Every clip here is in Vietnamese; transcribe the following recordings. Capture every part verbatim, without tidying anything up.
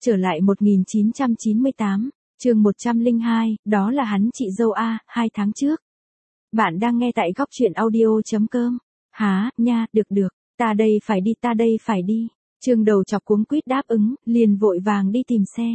Trở lại một nghìn chín trăm chín mươi tám, chương một trăm lẻ hai, đó là hắn chị dâu A, hai tháng trước. Bạn đang nghe tại góc truyện audio.com. Hả, nha, được được, ta đây phải đi, ta đây phải đi. Trương Đầu Chọc cuống quýt đáp ứng, liền vội vàng đi tìm xe.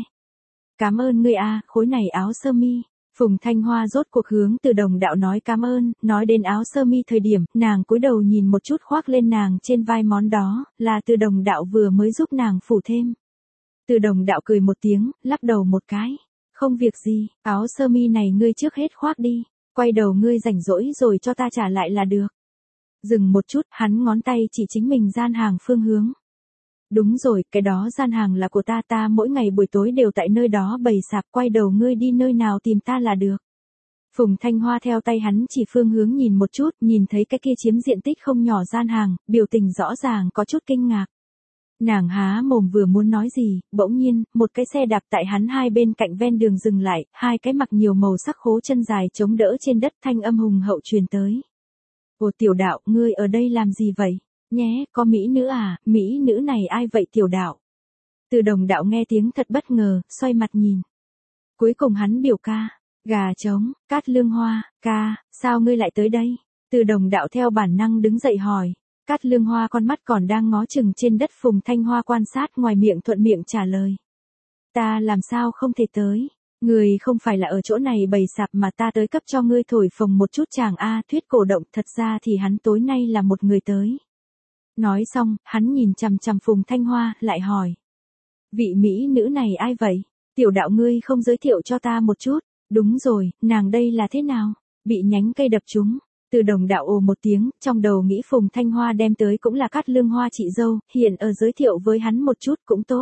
Cảm ơn ngươi A, khối này áo sơ mi. Phùng Thanh Hoa rốt cuộc hướng Từ Đồng Đạo nói cảm ơn, nói đến áo sơ mi thời điểm, nàng cúi đầu nhìn một chút khoác lên nàng trên vai món đó, là Từ Đồng Đạo vừa mới giúp nàng phủ thêm. Từ Đồng Đạo cười một tiếng, lắc đầu một cái. Không việc gì, áo sơ mi này ngươi trước hết khoác đi, quay đầu ngươi rảnh rỗi rồi cho ta trả lại là được. Dừng một chút, hắn ngón tay chỉ chính mình gian hàng phương hướng. Đúng rồi, cái đó gian hàng là của ta, ta mỗi ngày buổi tối đều tại nơi đó bày sạp, quay đầu ngươi đi nơi nào tìm ta là được. Phùng Thanh Hoa theo tay hắn chỉ phương hướng nhìn một chút, nhìn thấy cái kia chiếm diện tích không nhỏ gian hàng, biểu tình rõ ràng có chút kinh ngạc. Nàng há mồm vừa muốn nói gì, bỗng nhiên, một cái xe đạp tại hắn hai bên cạnh ven đường dừng lại, hai cái mặc nhiều màu sắc khố chân dài chống đỡ trên đất, thanh âm hùng hậu truyền tới. Ồ Tiểu Đạo, ngươi ở đây làm gì vậy? Nhé, có mỹ nữ à, mỹ nữ này ai vậy Tiểu Đạo? Từ Đồng Đạo nghe tiếng thật bất ngờ, xoay mặt nhìn. Cuối cùng hắn biểu ca, gà trống, Cát Lương Hoa, ca, sao ngươi lại tới đây? Từ Đồng Đạo theo bản năng đứng dậy hỏi. Cát Lương Hoa con mắt còn đang ngó chừng trên đất, Phùng Thanh Hoa quan sát ngoài miệng thuận miệng trả lời. Ta làm sao không thể tới? Người không phải là ở chỗ này bày sạp mà ta tới cấp cho ngươi thổi phồng một chút chàng A, thuyết cổ động, thật ra thì hắn tối nay là một người tới. Nói xong, hắn nhìn chằm chằm Phùng Thanh Hoa, lại hỏi. Vị mỹ nữ này ai vậy? Tiểu Đạo ngươi không giới thiệu cho ta một chút? Đúng rồi, nàng đây là thế nào? Bị nhánh cây đập trúng. Từ Đồng Đạo ồ một tiếng, trong đầu nghĩ Phùng Thanh Hoa đem tới cũng là Cát Lương Hoa chị dâu, hiện ở giới thiệu với hắn một chút cũng tốt.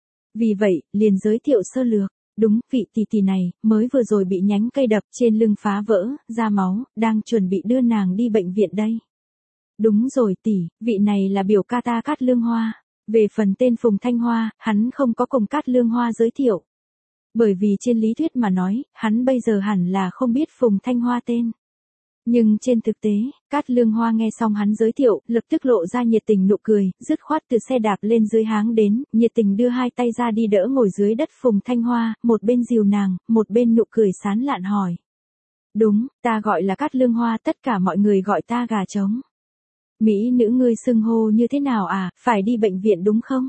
Vì vậy, liền giới thiệu sơ lược. Đúng, vị tỷ tỷ này, mới vừa rồi bị nhánh cây đập trên lưng phá vỡ, ra máu, đang chuẩn bị đưa nàng đi bệnh viện đây. Đúng rồi tỷ, vị này là biểu ca ta Cát Lương Hoa. Về phần tên Phùng Thanh Hoa, hắn không có cùng Cát Lương Hoa giới thiệu. Bởi vì trên lý thuyết mà nói, hắn bây giờ hẳn là không biết Phùng Thanh Hoa tên. Nhưng trên thực tế, Cát Lương Hoa nghe xong hắn giới thiệu, lập tức lộ ra nhiệt tình nụ cười, dứt khoát từ xe đạp lên dưới háng đến, nhiệt tình đưa hai tay ra đi đỡ ngồi dưới đất Phùng Thanh Hoa, một bên dìu nàng, một bên nụ cười sán lạn hỏi. Đúng, ta gọi là Cát Lương Hoa, tất cả mọi người gọi ta gà trống. Mỹ nữ ngươi xưng hô như thế nào à, phải đi bệnh viện đúng không?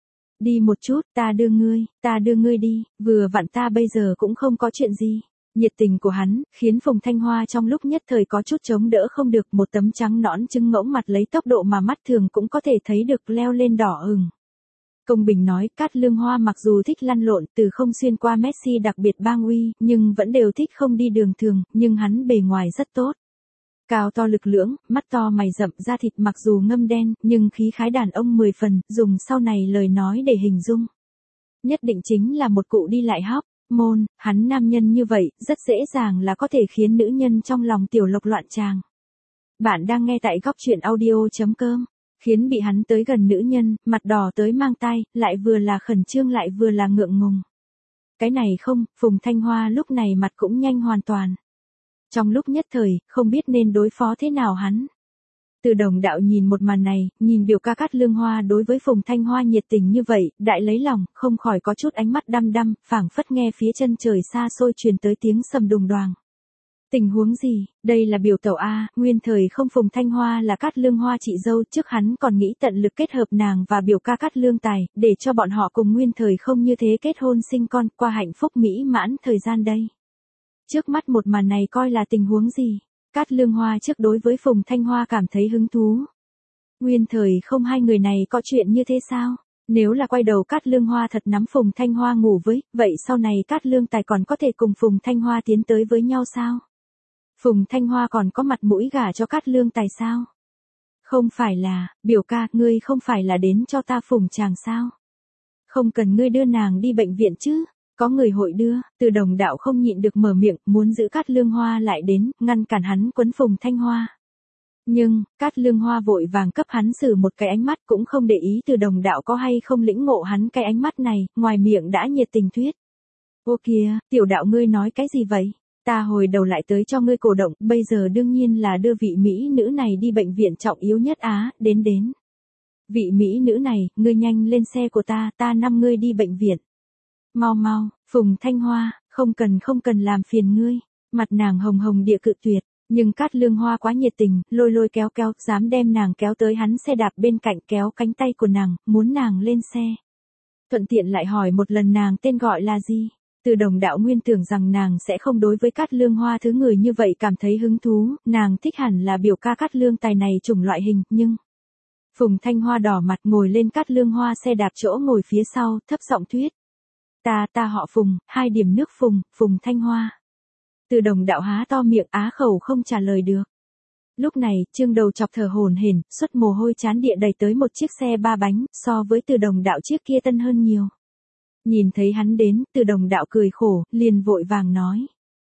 Đi một chút, ta đưa ngươi, ta đưa ngươi đi, vừa vặn ta bây giờ cũng không có chuyện gì. Nhiệt tình của hắn, khiến Phùng Thanh Hoa trong lúc nhất thời có chút chống đỡ không được, một tấm trắng nõn trứng ngỗng mặt lấy tốc độ mà mắt thường cũng có thể thấy được leo lên đỏ ửng. Công bình nói, Cát Lương Hoa mặc dù thích lăn lộn, từ không xuyên qua Messi đặc biệt bang uy, nhưng vẫn đều thích không đi đường thường, nhưng hắn bề ngoài rất tốt. Cao to lực lưỡng, mắt to mày rậm, da thịt mặc dù ngâm đen, nhưng khí khái đàn ông mười phần, dùng sau này lời nói để hình dung. Nhất định chính là một cụ đi lại hóc. Môn, hắn nam nhân như vậy, rất dễ dàng là có thể khiến nữ nhân trong lòng tiểu lộc loạn tràng. Bạn đang nghe tại góc truyện audio.com, khiến bị hắn tới gần nữ nhân, mặt đỏ tới mang tai, lại vừa là khẩn trương lại vừa là ngượng ngùng. Cái này không, Phùng Thanh Hoa lúc này mặt cũng nhanh hoàn toàn. Trong lúc nhất thời, không biết nên đối phó thế nào hắn. Từ Đồng Đạo nhìn một màn này, nhìn biểu ca Cát Lương Hoa đối với Phùng Thanh Hoa nhiệt tình như vậy, đại lấy lòng, không khỏi có chút ánh mắt đăm đăm, phảng phất nghe phía chân trời xa xôi truyền tới tiếng sầm đùng đoàng. Tình huống gì, đây là biểu tẩu A, nguyên thời không Phùng Thanh Hoa là Cát Lương Hoa chị dâu, trước hắn còn nghĩ tận lực kết hợp nàng và biểu ca Cát Lương Tài, để cho bọn họ cùng nguyên thời không như thế kết hôn sinh con, qua hạnh phúc mỹ mãn thời gian đây. Trước mắt một màn này coi là tình huống gì? Cát Lương Hoa trước đối với Phùng Thanh Hoa cảm thấy hứng thú. Nguyên thời không hai người này có chuyện như thế sao? Nếu là quay đầu Cát Lương Hoa thật nắm Phùng Thanh Hoa ngủ với, vậy sau này Cát Lương Tài còn có thể cùng Phùng Thanh Hoa tiến tới với nhau sao? Phùng Thanh Hoa còn có mặt mũi gả cho Cát Lương Tài sao? Không phải là, biểu ca, ngươi không phải là đến cho ta phùng chàng sao? Không cần ngươi đưa nàng đi bệnh viện chứ? Có người hội đưa, Từ Đồng Đạo không nhịn được mở miệng, muốn giữ Cát Lương Hoa lại đến, ngăn cản hắn quấn Phùng Thanh Hoa. Nhưng, Cát Lương Hoa vội vàng cấp hắn xử một cái ánh mắt, cũng không để ý Từ Đồng Đạo có hay không lĩnh ngộ hắn cái ánh mắt này, ngoài miệng đã nhiệt tình thuyết. Ô kìa, Tiểu Đạo ngươi nói cái gì vậy? Ta hồi đầu lại tới cho ngươi cổ động, bây giờ đương nhiên là đưa vị mỹ nữ này đi bệnh viện trọng yếu nhất Á, đến đến. Vị mỹ nữ này, ngươi nhanh lên xe của ta, ta năm ngươi đi bệnh viện. Mau mau, Phùng Thanh Hoa, không cần không cần làm phiền ngươi. Mặt nàng hồng hồng địa cự tuyệt, nhưng Cát Lương Hoa quá nhiệt tình, lôi lôi kéo kéo, dám đem nàng kéo tới hắn xe đạp bên cạnh, kéo cánh tay của nàng, muốn nàng lên xe. Thuận tiện lại hỏi một lần nàng tên gọi là gì. Từ Đồng đạo nguyên tưởng rằng nàng sẽ không đối với Cát Lương Hoa thứ người như vậy cảm thấy hứng thú, nàng thích hẳn là biểu ca Cát Lương Tài này chủng loại hình, nhưng... Phùng Thanh Hoa đỏ mặt ngồi lên Cát Lương Hoa xe đạp chỗ ngồi phía sau, thấp giọng thuyết. Ta ta họ Phùng, hai điểm nước Phùng, Phùng Thanh Hoa. Từ Đồng đạo há to miệng á khẩu không trả lời được. Lúc này, Trương Đầu Chọc thở hổn hển, xuất mồ hôi chán địa đẩy tới một chiếc xe ba bánh, so với Từ Đồng đạo chiếc kia tân hơn nhiều. Nhìn thấy hắn đến, Từ Đồng đạo cười khổ, liền vội vàng nói.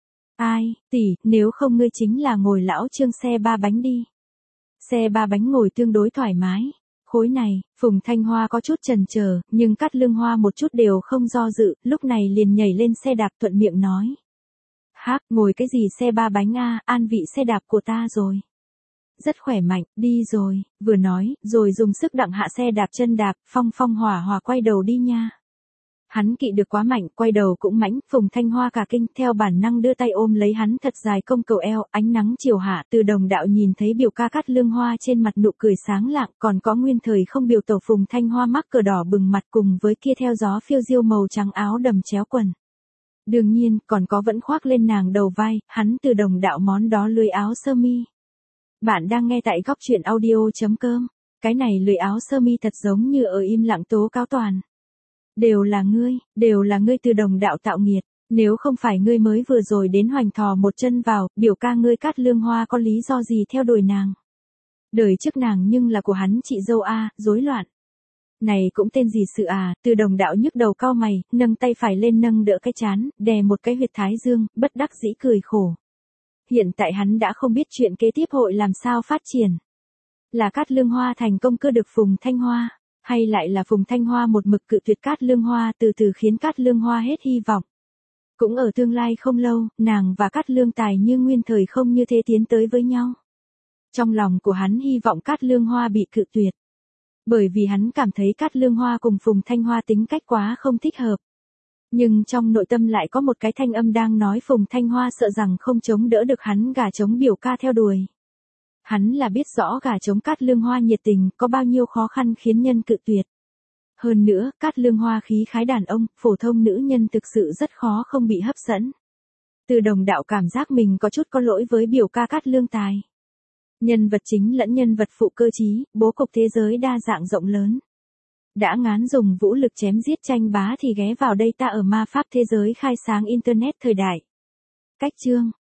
Ai, tỷ, nếu không ngươi chính là ngồi lão Trương xe ba bánh đi. Xe ba bánh ngồi tương đối thoải mái. Khối này, Phùng Thanh Hoa có chút chần chờ, nhưng Cát Lương Hoa một chút đều không do dự, lúc này liền nhảy lên xe đạp thuận miệng nói. Hác, ngồi cái gì xe ba bánh a, an vị xe đạp của ta rồi. Rất khỏe mạnh, đi rồi, vừa nói, rồi dùng sức đặng hạ xe đạp chân đạp, phong phong hỏa hỏa quay đầu đi nha. Hắn kỵ được quá mạnh, quay đầu cũng mãnh, Phùng Thanh Hoa cả kinh, theo bản năng đưa tay ôm lấy hắn thật dài công cầu eo, ánh nắng chiều hạ, Từ Đồng đạo nhìn thấy biểu ca Cát Lương Hoa trên mặt nụ cười sáng lạng, còn có nguyên thời không biểu tổ Phùng Thanh Hoa mắc cờ đỏ bừng mặt cùng với kia theo gió phiêu diêu màu trắng áo đầm chéo quần. Đương nhiên, còn có vẫn khoác lên nàng đầu vai, hắn Từ Đồng đạo món đó lưới áo sơ mi. Bạn đang nghe tại góc truyện audio chấm com. Cái này lưới áo sơ mi thật giống như ở im lặng tố cáo toàn. Đều là ngươi, đều là ngươi Từ Đồng đạo tạo nghiệt, nếu không phải ngươi mới vừa rồi đến hoành thò một chân vào, biểu ca ngươi Cát Lương Hoa có lý do gì theo đuổi nàng. Đời trước nàng nhưng là của hắn chị dâu a, rối loạn. Này cũng tên gì sự à, Từ Đồng đạo nhức đầu cau mày, nâng tay phải lên nâng đỡ cái chán, đè một cái huyệt thái dương, bất đắc dĩ cười khổ. Hiện tại hắn đã không biết chuyện kế tiếp hội làm sao phát triển. Là Cát Lương Hoa thành công cưa được Phùng Thanh Hoa, hay lại là Phùng Thanh Hoa một mực cự tuyệt Cát Lương Hoa từ từ khiến Cát Lương Hoa hết hy vọng. Cũng ở tương lai không lâu, nàng và Cát Lương Tài như nguyên thời không như thế tiến tới với nhau. Trong lòng của hắn hy vọng Cát Lương Hoa bị cự tuyệt. Bởi vì hắn cảm thấy Cát Lương Hoa cùng Phùng Thanh Hoa tính cách quá không thích hợp. Nhưng trong nội tâm lại có một cái thanh âm đang nói Phùng Thanh Hoa sợ rằng không chống đỡ được hắn gả chống biểu ca theo đuổi. Hắn là biết rõ gả chống Cát Lương Hoa nhiệt tình có bao nhiêu khó khăn khiến nhân cự tuyệt. Hơn nữa, Cát Lương Hoa khí khái đàn ông, phổ thông nữ nhân thực sự rất khó không bị hấp dẫn. Từ Đồng đạo cảm giác mình có chút có lỗi với biểu ca Cát Lương Tài. Nhân vật chính lẫn nhân vật phụ cơ trí, bố cục thế giới đa dạng rộng lớn. Đã ngán dùng vũ lực chém giết tranh bá thì ghé vào đây ta ở ma pháp thế giới khai sáng internet thời đại. Cách chương